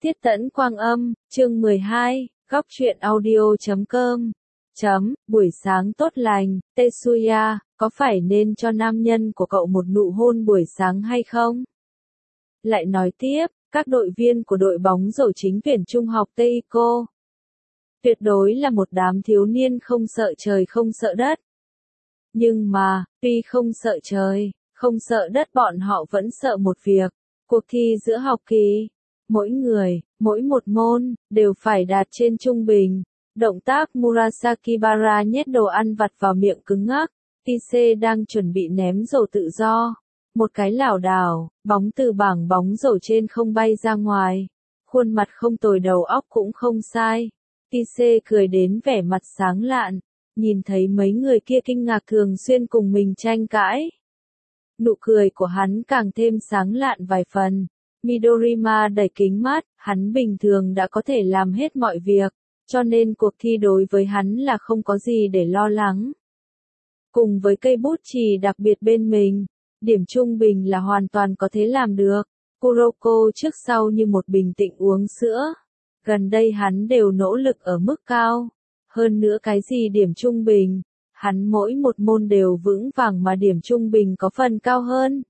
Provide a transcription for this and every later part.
Tiết Tẫn Quang Âm, chương 12, góc truyện audio.com. Buổi sáng tốt lành, Tetsuya, có phải nên cho nam nhân của cậu một nụ hôn buổi sáng hay không? Lại nói tiếp, các đội viên của đội bóng rổ chính tuyển trung học Teiko tuyệt đối là một đám thiếu niên không sợ trời không sợ đất. Nhưng mà, tuy không sợ trời, không sợ đất, bọn họ vẫn sợ một việc, cuộc thi giữa học kỳ. Mỗi người, mỗi một môn, đều phải đạt trên trung bình. Động tác Murasakibara nhét đồ ăn vặt vào miệng cứng ngắc. Tise đang chuẩn bị ném rổ tự do. Một cái lảo đảo, bóng từ bảng bóng rổ trên không bay ra ngoài. Khuôn mặt không tồi, đầu óc cũng không sai. Tise cười đến vẻ mặt sáng lạn. Nhìn thấy mấy người kia kinh ngạc thường xuyên cùng mình tranh cãi. Nụ cười của hắn càng thêm sáng lạn vài phần. Midorima đẩy kính mắt, hắn bình thường đã có thể làm hết mọi việc, cho nên cuộc thi đối với hắn là không có gì để lo lắng. Cùng với cây bút chì đặc biệt bên mình, điểm trung bình là hoàn toàn có thể làm được. Kuroko trước sau như một bình tĩnh uống sữa. Gần đây hắn đều nỗ lực ở mức cao. Hơn nữa cái gì điểm trung bình, hắn mỗi một môn đều vững vàng mà điểm trung bình có phần cao hơn.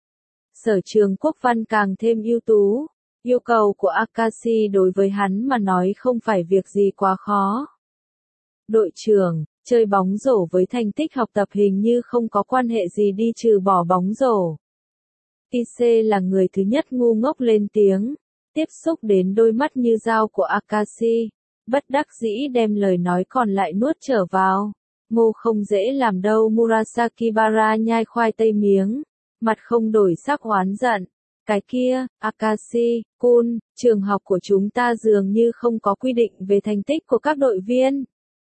Sở trường quốc văn càng thêm ưu tú, yêu cầu của Akashi đối với hắn mà nói không phải việc gì quá khó. Đội trưởng, chơi bóng rổ với thành tích học tập hình như không có quan hệ gì đi trừ bỏ bóng rổ. Tise là người thứ nhất ngu ngốc lên tiếng, tiếp xúc đến đôi mắt như dao của Akashi, bất đắc dĩ đem lời nói còn lại nuốt trở vào. Ngô không dễ làm đâu. Murasakibara nhai khoai tây miếng, mặt không đổi sắc oán giận. Cái kia, Akashi-kun, trường học của chúng ta dường như không có quy định về thành tích của các đội viên.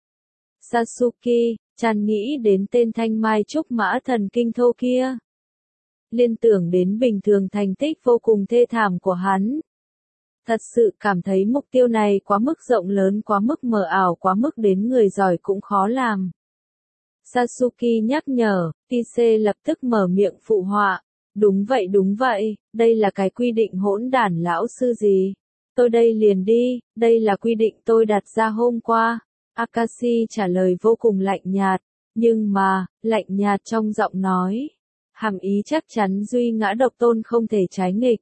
Sasuke-chan nghĩ đến tên thanh mai trúc mã thần kinh thô kia. Liên tưởng đến bình thường thành tích vô cùng thê thảm của hắn. Thật sự cảm thấy mục tiêu này quá mức rộng lớn, quá mức mờ ảo, quá mức đến người giỏi cũng khó làm. Sasuke nhắc nhở, Tise lập tức mở miệng phụ họa. Đúng vậy, đây là cái quy định hỗn đản lão sư gì. Tôi đây liền đi, đây là quy định tôi đặt ra hôm qua. Akashi trả lời vô cùng lạnh nhạt, nhưng mà, lạnh nhạt trong giọng nói. Hàm ý chắc chắn duy ngã độc tôn không thể trái nghịch.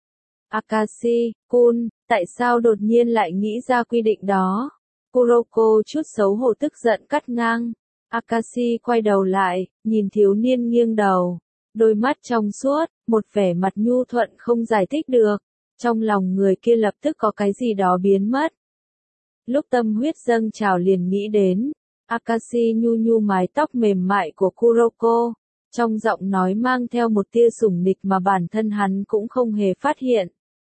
Akashi-kun, tại sao đột nhiên lại nghĩ ra quy định đó? Kuroko chút xấu hổ tức giận cắt ngang. Akashi quay đầu lại, nhìn thiếu niên nghiêng đầu. Đôi mắt trong suốt, một vẻ mặt nhu thuận không giải thích được. Trong lòng người kia lập tức có cái gì đó biến mất. Lúc tâm huyết dâng trào liền nghĩ đến. Akashi nhu nhu mái tóc mềm mại của Kuroko. Trong giọng nói mang theo một tia sủng nịch mà bản thân hắn cũng không hề phát hiện.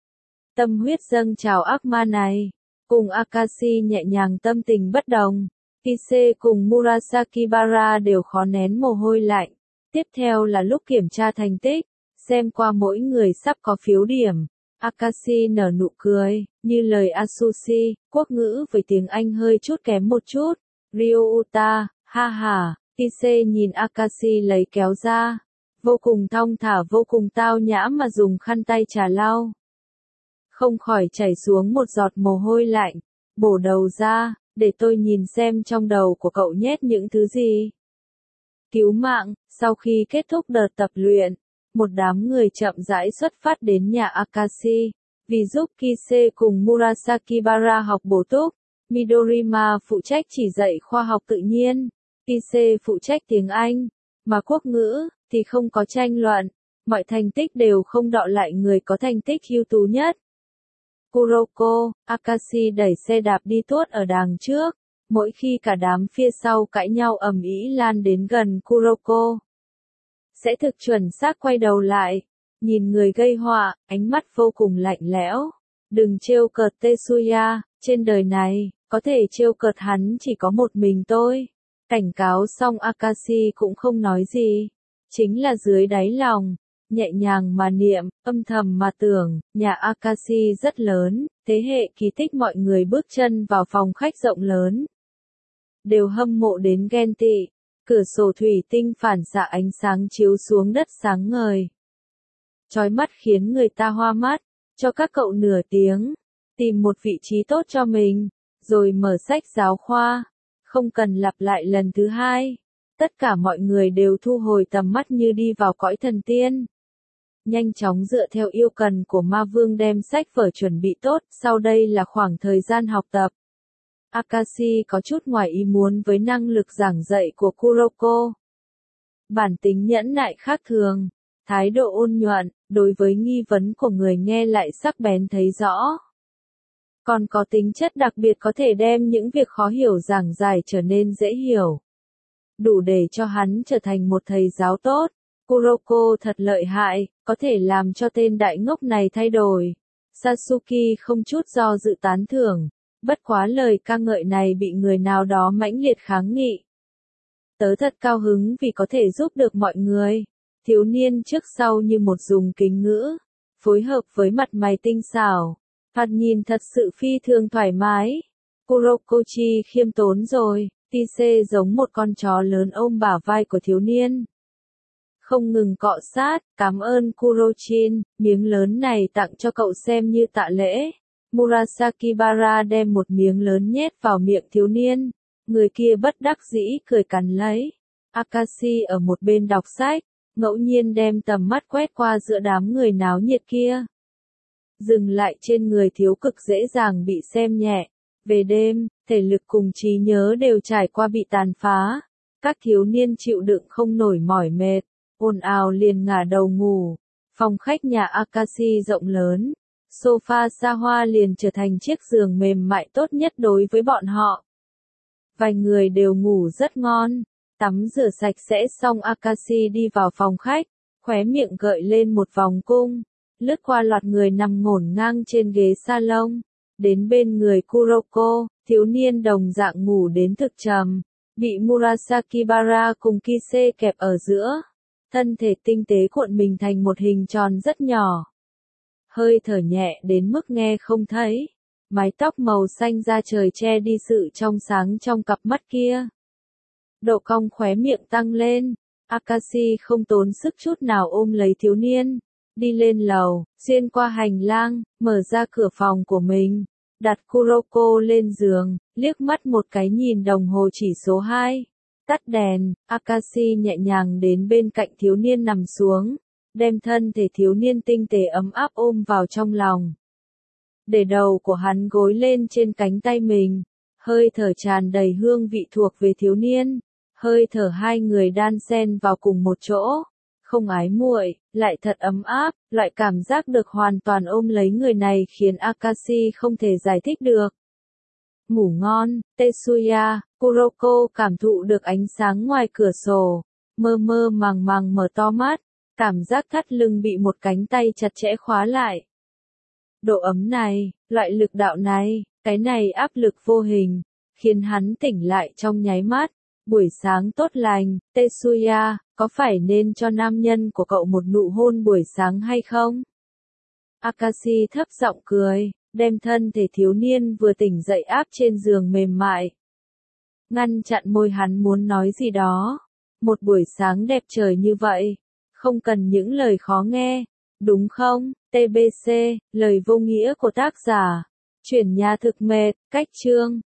Tâm huyết dâng trào ác ma này, cùng Akashi nhẹ nhàng tâm tình bất đồng. Tise cùng Murasakibara đều khó nén mồ hôi lạnh. Tiếp theo là lúc kiểm tra thành tích, xem qua mỗi người sắp có phiếu điểm. Akashi nở nụ cười, như lời Asushi, quốc ngữ với tiếng Anh hơi chút kém một chút. Ryouta, ha ha. Tise nhìn Akashi lấy kéo ra, vô cùng thong thả vô cùng tao nhã mà dùng khăn tay trà lau. Không khỏi chảy xuống một giọt mồ hôi lạnh, bổ đầu ra, để tôi nhìn xem trong đầu của cậu nhét những thứ gì. Cứu mạng, sau khi kết thúc đợt tập luyện, một đám người chậm rãi xuất phát đến nhà Akashi, vì giúp Kise cùng Murasakibara học bổ túc. Midorima phụ trách chỉ dạy khoa học tự nhiên. Tise phụ trách tiếng Anh, mà quốc ngữ thì không có tranh luận, mọi thành tích đều không đọ lại người có thành tích ưu tú nhất. Kuroko, Akashi đẩy xe đạp đi tuốt ở đằng trước, mỗi khi cả đám phía sau cãi nhau ầm ĩ lan đến gần Kuroko, sẽ thực chuẩn xác quay đầu lại, nhìn người gây họa, ánh mắt vô cùng lạnh lẽo. Đừng trêu cợt Tetsuya, trên đời này, có thể trêu cợt hắn chỉ có một mình tôi. Cảnh cáo xong Akashi cũng không nói gì, chính là dưới đáy lòng, nhẹ nhàng mà niệm, âm thầm mà tưởng, nhà Akashi rất lớn, thế hệ kỳ tích mọi người bước chân vào phòng khách rộng lớn. Đều hâm mộ đến ghen tị, cửa sổ thủy tinh phản xạ ánh sáng chiếu xuống đất sáng ngời. Chói mắt khiến người ta hoa mắt, cho các cậu nửa tiếng. tìm một vị trí tốt cho mình, rồi mở sách giáo khoa. Không cần lặp lại lần thứ hai. Tất cả mọi người đều thu hồi tầm mắt như đi vào cõi thần tiên. Nhanh chóng dựa theo yêu cầu của ma vương đem sách vở chuẩn bị tốt, sau đây là khoảng thời gian học tập. Akashi có chút ngoài ý muốn với năng lực giảng dạy của Kuroko. Bản tính nhẫn nại khác thường, thái độ ôn nhuận, đối với nghi vấn của người nghe lại sắc bén thấy rõ. Còn có tính chất đặc biệt có thể đem những việc khó hiểu giảng giải trở nên dễ hiểu. Đủ để cho hắn trở thành một thầy giáo tốt. Kuroko thật lợi hại, có thể làm cho tên đại ngốc này thay đổi. Satsuki không chút do dự tán thưởng, bất quá lời ca ngợi này bị người nào đó mãnh liệt kháng nghị. Tớ thật cao hứng vì có thể giúp được mọi người. Thiếu niên trước sau như một dùng kính ngữ, phối hợp với mặt mày tinh xảo. Thoạt nhìn thật sự phi thường thoải mái. Kurokochi khiêm tốn rồi, Tise giống một con chó lớn ôm bả vai của thiếu niên. Không ngừng cọ sát, cảm ơn Kurochin, miếng lớn này tặng cho cậu xem như tạ lễ. Murasakibara đem một miếng lớn nhét vào miệng thiếu niên. Người kia bất đắc dĩ cười cắn lấy. Akashi ở một bên đọc sách, ngẫu nhiên đem tầm mắt quét qua giữa đám người náo nhiệt kia. Dừng lại trên người thiếu cực dễ dàng bị xem nhẹ. Về đêm, thể lực cùng trí nhớ đều trải qua bị tàn phá. Các thiếu niên chịu đựng không nổi mỏi mệt, ồn ào liền ngả đầu ngủ. Phòng khách nhà Akashi rộng lớn, sofa xa hoa liền trở thành chiếc giường mềm mại tốt nhất đối với bọn họ. Vài người đều ngủ rất ngon, tắm rửa sạch sẽ xong Akashi đi vào phòng khách, khóe miệng gợi lên một vòng cung, lướt qua loạt người nằm ngổn ngang trên ghế salon, đến bên người Kuroko, thiếu niên đồng dạng ngủ đến thực trầm, bị Murasakibara cùng Kise kẹp ở giữa, thân thể tinh tế cuộn mình thành một hình tròn rất nhỏ. Hơi thở nhẹ đến mức nghe không thấy. Mái tóc màu xanh da trời che đi sự trong sáng trong cặp mắt kia. Độ cong khóe miệng tăng lên. Akashi không tốn sức chút nào ôm lấy thiếu niên. Đi lên lầu, xuyên qua hành lang, mở ra cửa phòng của mình. Đặt Kuroko lên giường, liếc mắt một cái nhìn đồng hồ chỉ số 2. Tắt đèn, Akashi nhẹ nhàng đến bên cạnh thiếu niên nằm xuống. Đem thân thể thiếu niên tinh tế ấm áp ôm vào trong lòng. Để đầu của hắn gối lên trên cánh tay mình, hơi thở tràn đầy hương vị thuộc về thiếu niên, hơi thở hai người đan xen vào cùng một chỗ, không ái muội, lại thật ấm áp, loại cảm giác được hoàn toàn ôm lấy người này khiến Akashi không thể giải thích được. Ngủ ngon, Tetsuya, Kuroko cảm thụ được ánh sáng ngoài cửa sổ, mơ mơ màng màng mở to mắt, cảm giác thắt lưng bị một cánh tay chặt chẽ khóa lại. Độ ấm này, loại lực đạo này, cái này áp lực vô hình, khiến hắn tỉnh lại trong nháy mắt. Buổi sáng tốt lành, Tetsuya, có phải nên cho nam nhân của cậu một nụ hôn buổi sáng hay không? Akashi thấp giọng cười, đem thân thể thiếu niên vừa tỉnh dậy áp trên giường mềm mại. Ngăn chặn môi hắn muốn nói gì đó. Một buổi sáng đẹp trời như vậy, không cần những lời khó nghe, đúng không? TBC, lời vô nghĩa của tác giả. Chuyển nhà thực mệt, cách chương.